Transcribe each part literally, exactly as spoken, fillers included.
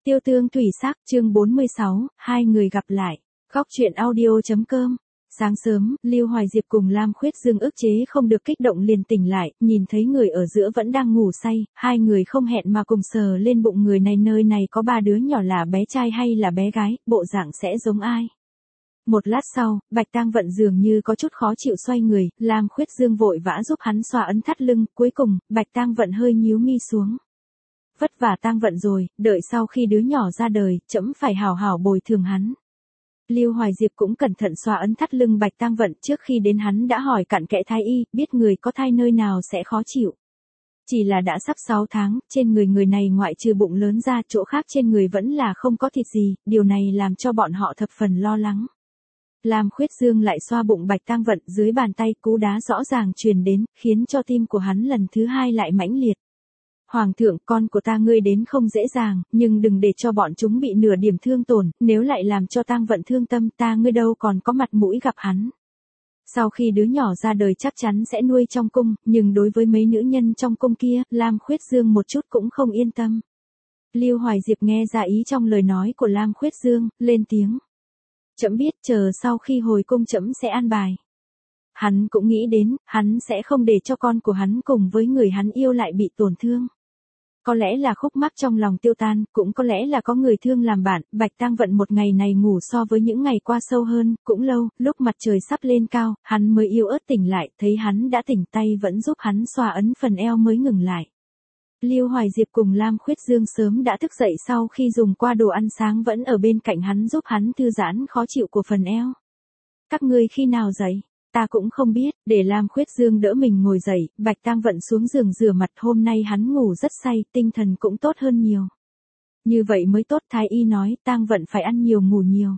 Tiêu tương thủy sắc chương bốn mươi sáu, hai người gặp lại. Góc truyện audio.com. Sáng sớm, Lưu Hoài Diệp cùng Lam Khuyết Dương ức chế không được kích động liền tỉnh lại, nhìn thấy người ở giữa vẫn đang ngủ say, hai người không hẹn mà cùng sờ lên bụng người này, nơi này có ba đứa nhỏ, là bé trai hay là bé gái, bộ dạng sẽ giống ai. Một lát sau, Bạch Tang Vận dường như có chút khó chịu xoay người, Lam Khuyết Dương vội vã giúp hắn xoa ấn thắt lưng, cuối cùng, Bạch Tang Vận hơi nhíu mi xuống. Vất vả Tang Vận rồi, đợi sau khi đứa nhỏ ra đời, trẫm phải hảo hảo bồi thường hắn. Lưu Hoài Diệp cũng cẩn thận xoa ấn thắt lưng Bạch Tang Vận, trước khi đến hắn đã hỏi cặn kẽ thái y, biết người có thai nơi nào sẽ khó chịu. Chỉ là đã sắp sáu tháng, trên người người này ngoại trừ bụng lớn ra, chỗ khác trên người vẫn là không có thịt gì, điều này làm cho bọn họ thập phần lo lắng. Lam Khuyết Dương lại xoa bụng Bạch Tang Vận, dưới bàn tay cú đá rõ ràng truyền đến, khiến cho tim của hắn lần thứ hai lại mãnh liệt. Hoàng thượng, con của ta ngươi đến không dễ dàng, nhưng đừng để cho bọn chúng bị nửa điểm thương tổn, nếu lại làm cho Tang Vận thương tâm, ta ngươi đâu còn có mặt mũi gặp hắn. Sau khi đứa nhỏ ra đời chắc chắn sẽ nuôi trong cung, nhưng đối với mấy nữ nhân trong cung kia, Lam Khuyết Dương một chút cũng không yên tâm. Lưu Hoài Diệp nghe ra ý trong lời nói của Lam Khuyết Dương, lên tiếng. Trẫm biết, chờ sau khi hồi cung trẫm sẽ an bài. Hắn cũng nghĩ đến, hắn sẽ không để cho con của hắn cùng với người hắn yêu lại bị tổn thương. Có lẽ là khúc mắc trong lòng tiêu tan, cũng có lẽ là có người thương làm bạn, Bạch Tang Vận một ngày này ngủ so với những ngày qua sâu hơn, cũng lâu, lúc mặt trời sắp lên cao, hắn mới yếu ớt tỉnh lại, thấy hắn đã tỉnh tay vẫn giúp hắn xoa ấn phần eo mới ngừng lại. Lưu Hoài Diệp cùng Lam Khuyết Dương sớm đã thức dậy sau khi dùng qua đồ ăn sáng vẫn ở bên cạnh hắn giúp hắn thư giãn khó chịu của phần eo. Các ngươi khi nào dậy? Ta cũng không biết, để Lam Khuyết Dương đỡ mình ngồi dậy, Bạch Tang Vận xuống giường rửa mặt, hôm nay hắn ngủ rất say, tinh thần cũng tốt hơn nhiều. Như vậy mới tốt, thái y nói, Tang Vận phải ăn nhiều ngủ nhiều.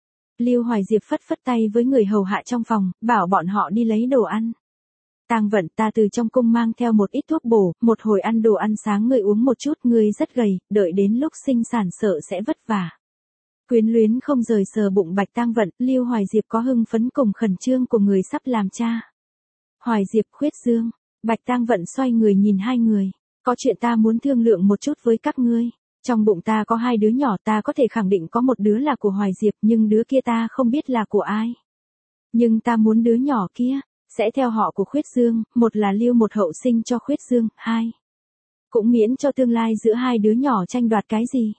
Lưu Hoài Diệp phất phất tay với người hầu hạ trong phòng, bảo bọn họ đi lấy đồ ăn. Tang Vận, ta từ trong cung mang theo một ít thuốc bổ, một hồi ăn đồ ăn sáng ngươi uống một chút, ngươi rất gầy, đợi đến lúc sinh sản sợ sẽ vất vả. Quyến luyến không rời sờ bụng Bạch Tang Vận, Lưu Hoài Diệp có hưng phấn cùng khẩn trương của người sắp làm cha. Hoài Diệp, Khuyết Dương, Bạch Tang Vận xoay người nhìn hai người, có chuyện ta muốn thương lượng một chút với các ngươi. Trong bụng ta có hai đứa nhỏ, ta có thể khẳng định có một đứa là của Hoài Diệp, nhưng đứa kia ta không biết là của ai. Nhưng ta muốn đứa nhỏ kia sẽ theo họ của Khuyết Dương, một là lưu một hậu sinh cho Khuyết Dương, hai cũng miễn cho tương lai giữa hai đứa nhỏ tranh đoạt cái gì.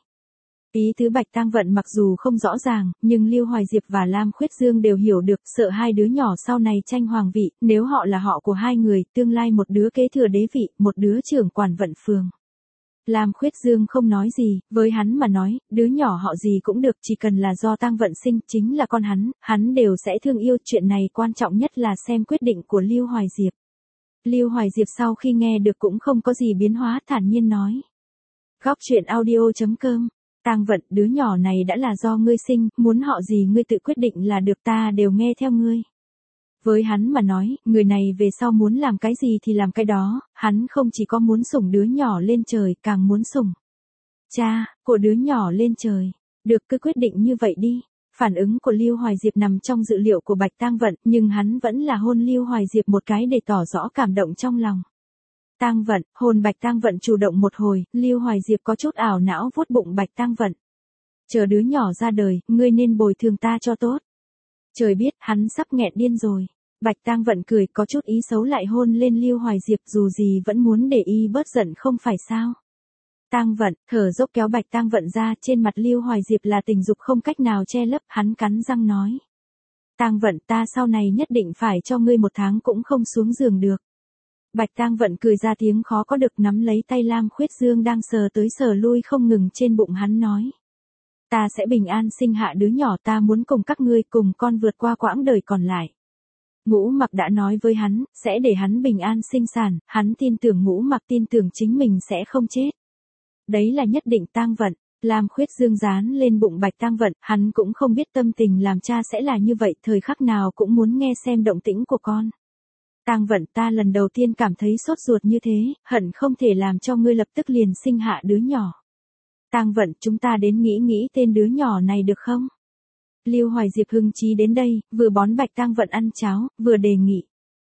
Ý tứ Bạch Tang Vận mặc dù không rõ ràng, nhưng Lưu Hoài Diệp và Lam Khuyết Dương đều hiểu được, sợ hai đứa nhỏ sau này tranh hoàng vị, nếu họ là họ của hai người, tương lai một đứa kế thừa đế vị, một đứa trưởng quản vận phường. Lam Khuyết Dương không nói gì, với hắn mà nói, đứa nhỏ họ gì cũng được, chỉ cần là do Tang Vận sinh, chính là con hắn, hắn đều sẽ thương yêu, chuyện này quan trọng nhất là xem quyết định của Lưu Hoài Diệp. Lưu Hoài Diệp sau khi nghe được cũng không có gì biến hóa, thản nhiên nói. Góc truyện audio.com. Tang Vận, đứa nhỏ này đã là do ngươi sinh, muốn họ gì ngươi tự quyết định là được, ta đều nghe theo ngươi. Với hắn mà nói, người này về sau muốn làm cái gì thì làm cái đó, hắn không chỉ có muốn sủng đứa nhỏ lên trời, càng muốn sủng cha của đứa nhỏ lên trời. Được, cứ quyết định như vậy đi. Phản ứng của Lưu Hoài Diệp nằm trong dự liệu của Bạch Tang Vận, nhưng hắn vẫn là hôn Lưu Hoài Diệp một cái để tỏ rõ cảm động trong lòng. Tang Vận, hồn Bạch Tang Vận chủ động một hồi, Lưu Hoài Diệp có chút ảo não vuốt bụng Bạch Tang Vận. Chờ đứa nhỏ ra đời, ngươi nên bồi thường ta cho tốt. Trời biết, hắn sắp nghẹn điên rồi. Bạch Tang Vận cười, có chút ý xấu lại hôn lên Lưu Hoài Diệp, dù gì vẫn muốn để y bớt giận không phải sao. Tang Vận, thở dốc kéo Bạch Tang Vận ra, trên mặt Lưu Hoài Diệp là tình dục không cách nào che lấp, hắn cắn răng nói. Tang Vận, ta sau này nhất định phải cho ngươi một tháng cũng không xuống giường được. Bạch Tang Vận cười ra tiếng khó có được, nắm lấy tay Lam Khuyết Dương đang sờ tới sờ lui không ngừng trên bụng hắn nói. Ta sẽ bình an sinh hạ đứa nhỏ, ta muốn cùng các ngươi cùng con vượt qua quãng đời còn lại. Ngũ Mặc đã nói với hắn, sẽ để hắn bình an sinh sản, hắn tin tưởng Ngũ Mặc tin tưởng chính mình sẽ không chết. Đấy là nhất định. Tang Vận, Lam Khuyết Dương dán lên bụng Bạch Tang Vận, hắn cũng không biết tâm tình làm cha sẽ là như vậy, thời khắc nào cũng muốn nghe xem động tĩnh của con. Tang Vận, ta lần đầu tiên cảm thấy sốt ruột như thế, hận không thể làm cho ngươi lập tức liền sinh hạ đứa nhỏ. Tang Vận, chúng ta đến nghĩ nghĩ tên đứa nhỏ này được không? Lưu Hoài Diệp hưng trí đến đây, vừa bón Bạch Tang Vận ăn cháo, vừa đề nghị.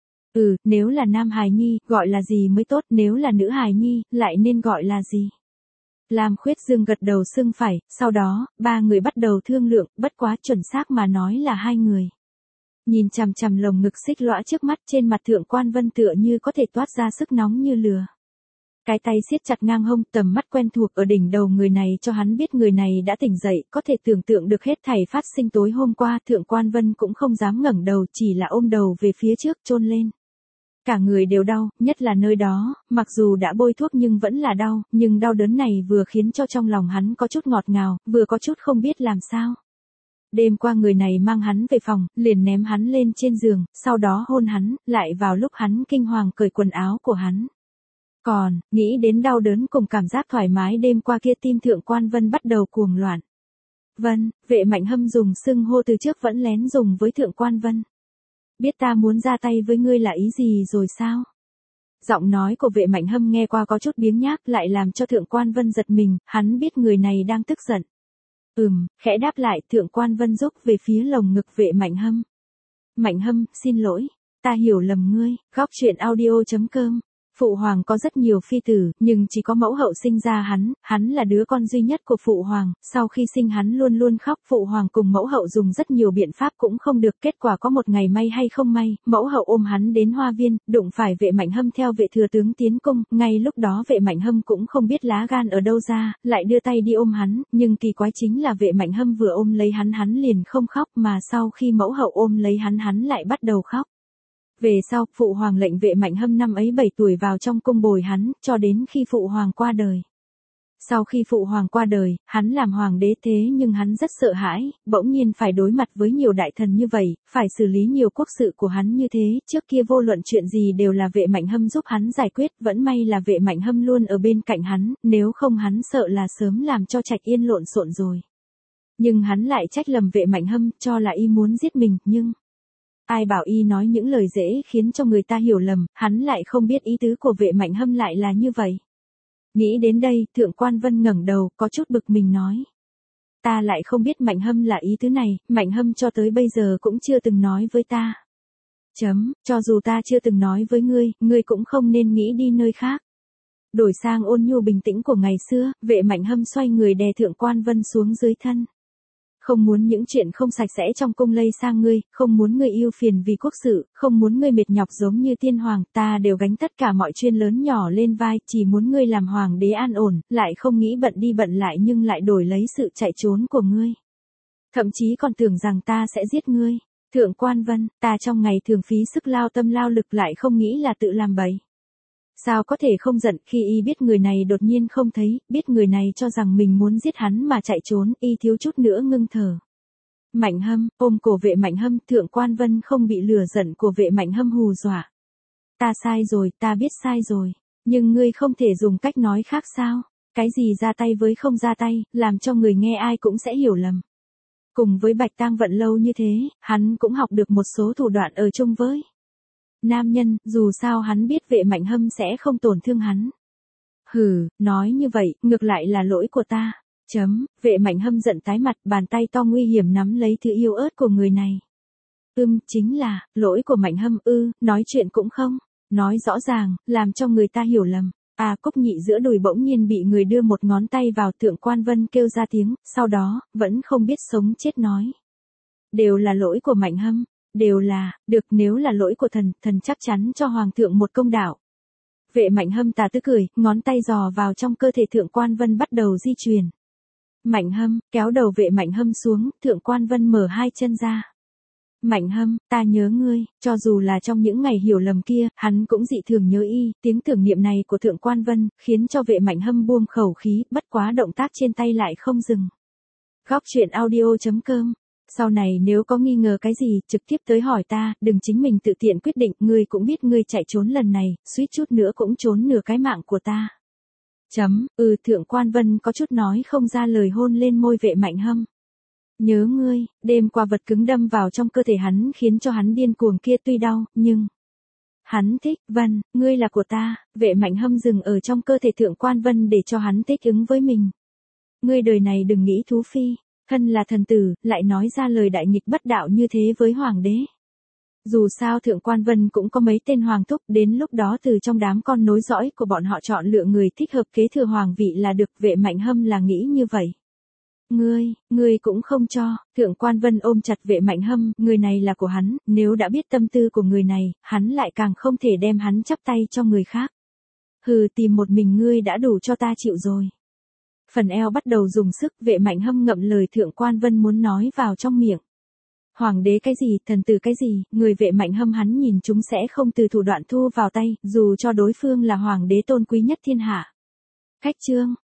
Ừ, nếu là nam hài nhi, gọi là gì mới tốt, nếu là nữ hài nhi, lại nên gọi là gì? Lam Khuyết Dương gật đầu xưng phải, sau đó, ba người bắt đầu thương lượng, bất quá chuẩn xác mà nói là hai người. Nhìn chằm chằm lồng ngực xích lõa trước mắt, trên mặt Thượng Quan Vân tựa như có thể toát ra sức nóng như lửa. Cái tay siết chặt ngang hông, tầm mắt quen thuộc ở đỉnh đầu người này cho hắn biết người này đã tỉnh dậy, có thể tưởng tượng được hết thảy phát sinh tối hôm qua. Thượng Quan Vân cũng không dám ngẩng đầu, chỉ là ôm đầu về phía trước chôn lên. Cả người đều đau, nhất là nơi đó, mặc dù đã bôi thuốc nhưng vẫn là đau, nhưng đau đớn này vừa khiến cho trong lòng hắn có chút ngọt ngào, vừa có chút không biết làm sao. Đêm qua người này mang hắn về phòng, liền ném hắn lên trên giường, sau đó hôn hắn, lại vào lúc hắn kinh hoàng cởi quần áo của hắn. Còn, nghĩ đến đau đớn cùng cảm giác thoải mái đêm qua kia, tim Thượng Quan Vân bắt đầu cuồng loạn. Vân, Vệ Mạnh Hâm dùng xưng hô từ trước vẫn lén dùng với Thượng Quan Vân. Biết ta muốn ra tay với ngươi là ý gì rồi sao? Giọng nói của Vệ Mạnh Hâm nghe qua có chút biếng nhác, lại làm cho Thượng Quan Vân giật mình, hắn biết người này đang tức giận. Ừm, khẽ đáp lại. Thượng Quan Vân rúc về phía lồng ngực Vệ Mạnh Hâm. Mạnh Hâm, xin lỗi, ta hiểu lầm ngươi. Góc truyện audio chấm com. Phụ hoàng có rất nhiều phi tử, nhưng chỉ có mẫu hậu sinh ra hắn, hắn là đứa con duy nhất của phụ hoàng, sau khi sinh hắn luôn luôn khóc, phụ hoàng cùng mẫu hậu dùng rất nhiều biện pháp cũng không được, kết quả có một ngày may hay không may, mẫu hậu ôm hắn đến hoa viên, đụng phải Vệ Mạnh Hâm theo Vệ thừa tướng tiến cung, ngay lúc đó Vệ Mạnh Hâm cũng không biết lá gan ở đâu ra, lại đưa tay đi ôm hắn, nhưng kỳ quái chính là Vệ Mạnh Hâm vừa ôm lấy hắn hắn liền không khóc, mà sau khi mẫu hậu ôm lấy hắn hắn lại bắt đầu khóc. Về sau, phụ hoàng lệnh Vệ Mạnh Hâm năm ấy bảy tuổi vào trong cung bồi hắn, cho đến khi phụ hoàng qua đời. Sau khi phụ hoàng qua đời, hắn làm hoàng đế thế nhưng hắn rất sợ hãi, bỗng nhiên phải đối mặt với nhiều đại thần như vậy, phải xử lý nhiều quốc sự của hắn như thế, trước kia vô luận chuyện gì đều là Vệ Mạnh Hâm giúp hắn giải quyết, vẫn may là Vệ Mạnh Hâm luôn ở bên cạnh hắn, nếu không hắn sợ là sớm làm cho Trạch Yên lộn xộn rồi. Nhưng hắn lại trách lầm Vệ Mạnh Hâm, cho là y muốn giết mình, nhưng... ai bảo y nói những lời dễ khiến cho người ta hiểu lầm, hắn lại không biết ý tứ của Vệ Mạnh Hâm lại là như vậy. Nghĩ đến đây, Thượng Quan Vân ngẩng đầu, có chút bực mình nói. Ta lại không biết Mạnh Hâm là ý tứ này, Mạnh Hâm cho tới bây giờ cũng chưa từng nói với ta. Chấm, cho dù ta chưa từng nói với ngươi, ngươi cũng không nên nghĩ đi nơi khác. Đổi sang ôn nhu bình tĩnh của ngày xưa, Vệ Mạnh Hâm xoay người đè Thượng Quan Vân xuống dưới thân. Không muốn những chuyện không sạch sẽ trong cung lây sang ngươi, không muốn ngươi yêu phiền vì quốc sự, không muốn ngươi mệt nhọc giống như tiên hoàng, ta đều gánh tất cả mọi chuyện lớn nhỏ lên vai, chỉ muốn ngươi làm hoàng đế an ổn, lại không nghĩ bận đi bận lại nhưng lại đổi lấy sự chạy trốn của ngươi. Thậm chí còn tưởng rằng ta sẽ giết ngươi. Thượng Quan Vân, ta trong ngày thường phí sức lao tâm lao lực lại không nghĩ là tự làm bậy. Sao có thể không giận khi y biết người này đột nhiên không thấy, biết người này cho rằng mình muốn giết hắn mà chạy trốn, y thiếu chút nữa ngưng thở. Mạnh Hâm, ôm cổ Vệ Mạnh Hâm, Thượng Quan Vân không bị lửa giận của Vệ Mạnh Hâm hù dọa. Ta sai rồi, ta biết sai rồi, nhưng ngươi không thể dùng cách nói khác sao? Cái gì ra tay với không ra tay, làm cho người nghe ai cũng sẽ hiểu lầm. Cùng với Bạch Tang Vận lâu như thế, hắn cũng học được một số thủ đoạn ở chung với nam nhân, dù sao hắn biết Vệ Mạnh Hâm sẽ không tổn thương hắn. Hừ, nói như vậy, ngược lại là lỗi của ta. Chấm, Vệ Mạnh Hâm giận tái mặt, bàn tay to nguy hiểm nắm lấy thứ yêu ớt của người này. Ưm, chính là, lỗi của Mạnh Hâm ư, nói chuyện cũng không, nói rõ ràng, làm cho người ta hiểu lầm. À, Cúc Nhị giữa đùi bỗng nhiên bị người đưa một ngón tay vào, Thượng Quan Vân kêu ra tiếng, sau đó, vẫn không biết sống chết nói. Đều là lỗi của Mạnh Hâm. Đều là, được, nếu là lỗi của thần, thần chắc chắn cho hoàng thượng một công đạo. Vệ Mạnh Hâm tà tức cười, ngón tay dò vào trong cơ thể Thượng Quan Vân bắt đầu di chuyển. Mạnh Hâm, kéo đầu Vệ Mạnh Hâm xuống, Thượng Quan Vân mở hai chân ra. Mạnh Hâm, ta nhớ ngươi, cho dù là trong những ngày hiểu lầm kia, hắn cũng dị thường nhớ y, tiếng tưởng niệm này của Thượng Quan Vân, khiến cho Vệ Mạnh Hâm buông khẩu khí, bất quá động tác trên tay lại không dừng. Góc truyện audio chấm com. Sau này nếu có nghi ngờ cái gì, trực tiếp tới hỏi ta, đừng chính mình tự tiện quyết định, ngươi cũng biết ngươi chạy trốn lần này, suýt chút nữa cũng trốn nửa cái mạng của ta. Chấm, ừ, Thượng Quan Vân có chút nói không ra lời, hôn lên môi Vệ Mạnh Hâm. Nhớ ngươi, đêm qua vật cứng đâm vào trong cơ thể hắn khiến cho hắn điên cuồng kia tuy đau, nhưng... hắn thích, Vân, ngươi là của ta. Vệ Mạnh Hâm dừng ở trong cơ thể Thượng Quan Vân để cho hắn thích ứng với mình. Ngươi đời này đừng nghĩ thú phi. Thân là thần tử, lại nói ra lời đại nghịch bất đạo như thế với hoàng đế. Dù sao Thượng Quan Vân cũng có mấy tên hoàng thúc, đến lúc đó từ trong đám con nối dõi của bọn họ chọn lựa người thích hợp kế thừa hoàng vị là được. Vệ Mạnh Hâm là nghĩ như vậy. Ngươi, ngươi cũng không cho. Thượng Quan Vân ôm chặt Vệ Mạnh Hâm, người này là của hắn, nếu đã biết tâm tư của người này, hắn lại càng không thể đem hắn chắp tay cho người khác. Hừ, tìm một mình ngươi đã đủ cho ta chịu rồi. Phần eo bắt đầu dùng sức, Vệ Mạnh Hâm ngậm lời Thượng Quan Vân muốn nói vào trong miệng. Hoàng đế cái gì, thần tử cái gì, người Vệ Mạnh Hâm hắn nhìn chúng sẽ không từ thủ đoạn thu vào tay, dù cho đối phương là hoàng đế tôn quý nhất thiên hạ. Khách chương